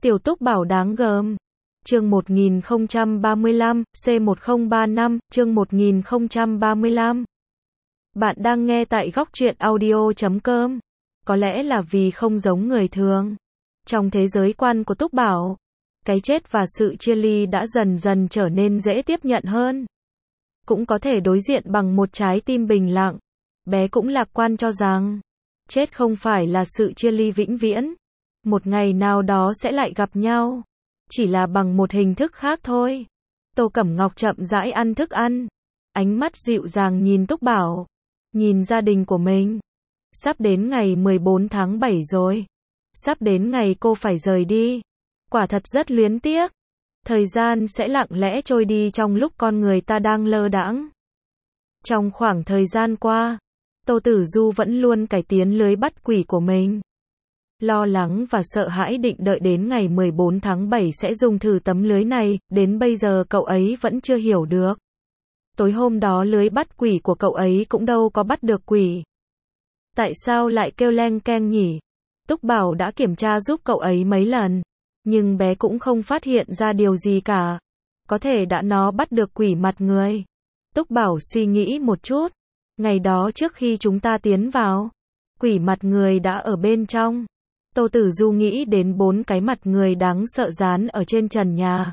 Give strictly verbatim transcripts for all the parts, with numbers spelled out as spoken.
Tiểu Túc Bảo đáng gờm. Chương một nghìn không trăm ba mươi lăm, C một không ba năm, chương một nghìn không trăm ba mươi lăm. Bạn đang nghe tại góc truyện audio chấm com. Có lẽ là vì không giống người thường. Trong thế giới quan của Túc Bảo, cái chết và sự chia ly đã dần dần trở nên dễ tiếp nhận hơn. Cũng có thể đối diện bằng một trái tim bình lặng. Bé cũng lạc quan cho rằng, chết không phải là sự chia ly vĩnh viễn. Một ngày nào đó sẽ lại gặp nhau. Chỉ là bằng một hình thức khác thôi. Tô Cẩm Ngọc chậm rãi ăn thức ăn. Ánh mắt dịu dàng nhìn Túc Bảo. Nhìn gia đình của mình. Sắp đến ngày mười bốn tháng bảy rồi. Sắp đến ngày cô phải rời đi. Quả thật rất luyến tiếc. Thời gian sẽ lặng lẽ trôi đi trong lúc con người ta đang lơ đãng. Trong khoảng thời gian qua, Tô Tử Du vẫn luôn cải tiến lưới bắt quỷ của mình. Lo lắng và sợ hãi định đợi đến ngày mười bốn tháng bảy sẽ dùng thử tấm lưới này, đến bây giờ cậu ấy vẫn chưa hiểu được. Tối hôm đó lưới bắt quỷ của cậu ấy cũng đâu có bắt được quỷ. Tại sao lại kêu leng keng nhỉ? Túc Bảo đã kiểm tra giúp cậu ấy mấy lần, nhưng bé cũng không phát hiện ra điều gì cả. Có thể đã nó bắt được quỷ mặt người. Túc Bảo suy nghĩ một chút. Ngày đó trước khi chúng ta tiến vào, quỷ mặt người đã ở bên trong. Tô Tử Du nghĩ đến bốn cái mặt người đáng sợ dán ở trên trần nhà.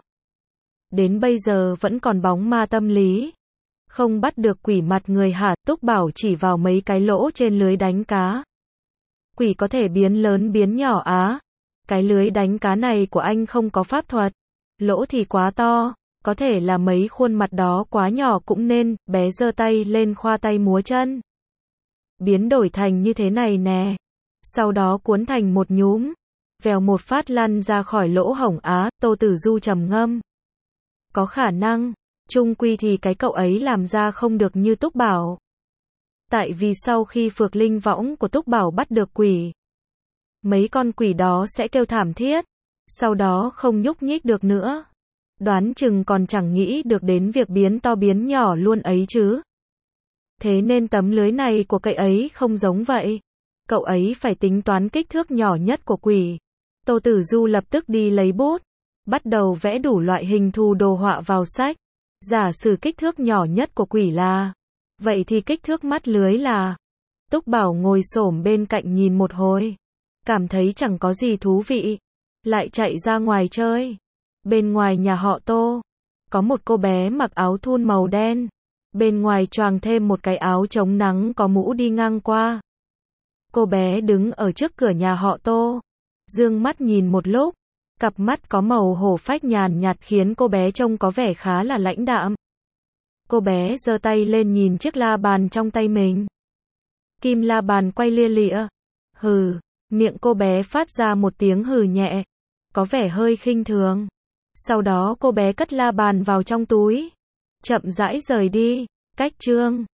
Đến bây giờ vẫn còn bóng ma tâm lý. Không bắt được quỷ mặt người hả? Túc Bảo chỉ vào mấy cái lỗ trên lưới đánh cá. Quỷ có thể biến lớn biến nhỏ á. Cái lưới đánh cá này của anh không có pháp thuật. Lỗ thì quá to. Có thể là mấy khuôn mặt đó quá nhỏ cũng nên. Bé giơ tay lên khoa tay múa chân. Biến đổi thành như thế này nè. Sau đó cuốn thành một nhúm. Vèo một phát lăn ra khỏi lỗ hổng á. Tô Tử Du trầm ngâm. Có khả năng. Chung quy thì cái cậu ấy làm ra không được như Túc Bảo. Tại vì sau khi phược linh võng của Túc Bảo bắt được quỷ, mấy con quỷ đó sẽ kêu thảm thiết. Sau đó không nhúc nhích được nữa. Đoán chừng còn chẳng nghĩ được đến việc biến to biến nhỏ luôn ấy chứ. Thế nên tấm lưới này của cậu ấy không giống vậy. Cậu ấy phải tính toán kích thước nhỏ nhất của quỷ. Tô Tử Du lập tức đi lấy bút. Bắt đầu vẽ đủ loại hình thù đồ họa vào sách. Giả sử kích thước nhỏ nhất của quỷ là. Vậy thì kích thước mắt lưới là. Túc Bảo ngồi xổm bên cạnh nhìn một hồi. Cảm thấy chẳng có gì thú vị. Lại chạy ra ngoài chơi. Bên ngoài nhà họ Tô. Có một cô bé mặc áo thun màu đen. Bên ngoài choàng thêm một cái áo chống nắng có mũ đi ngang qua. Cô bé đứng ở trước cửa nhà họ Tô. Dương mắt nhìn một lúc. Cặp mắt có màu hổ phách nhàn nhạt khiến cô bé trông có vẻ khá là lãnh đạm. Cô bé giơ tay lên nhìn chiếc la bàn trong tay mình. Kim la bàn quay lia lịa. Hừ, miệng cô bé phát ra một tiếng hừ nhẹ. Có vẻ hơi khinh thường. Sau đó cô bé cất la bàn vào trong túi. Chậm rãi rời đi. Cách chương.